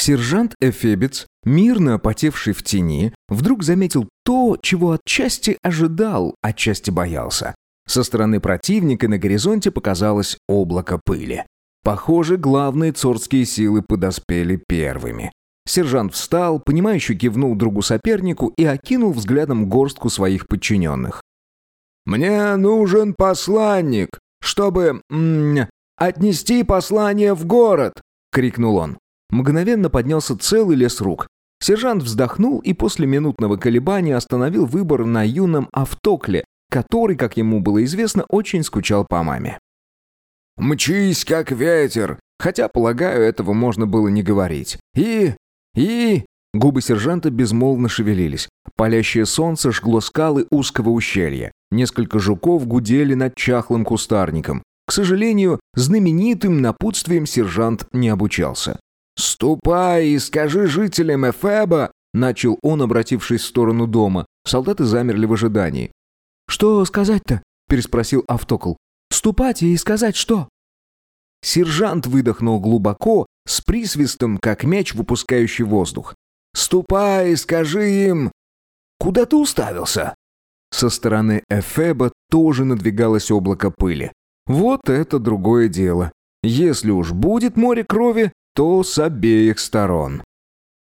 Сержант Эфебец, мирно потевший в тени, вдруг заметил то, чего отчасти ожидал, отчасти боялся. Со стороны противника на горизонте показалось облако пыли. Похоже, главные цорские силы подоспели первыми. Сержант встал, понимающе кивнул другу сопернику и окинул взглядом горстку своих подчиненных. «Мне нужен посланник, чтобы отнести послание в город!» — крикнул он. Мгновенно поднялся целый лес рук. Сержант вздохнул и после минутного колебания остановил выбор на юном Автокле, который, как ему было известно, очень скучал по маме. «Мчись, как ветер!» Хотя, полагаю, этого можно было не говорить. И... Губы сержанта безмолвно шевелились. Палящее солнце жгло скалы узкого ущелья. Несколько жуков гудели над чахлым кустарником. К сожалению, знаменитым напутствием сержант не обучался. «Ступай и скажи жителям Эфеба!» — начал он, обратившись в сторону дома. Солдаты замерли в ожидании. «Что сказать-то?» — переспросил Автокл. «Ступать и сказать что?» Сержант выдохнул глубоко, с присвистом, как мяч, выпускающий воздух. «Ступай и скажи им...» «Куда ты уставился?» Со стороны Эфеба тоже надвигалось облако пыли. Вот это другое дело. Если уж будет море крови, то с обеих сторон.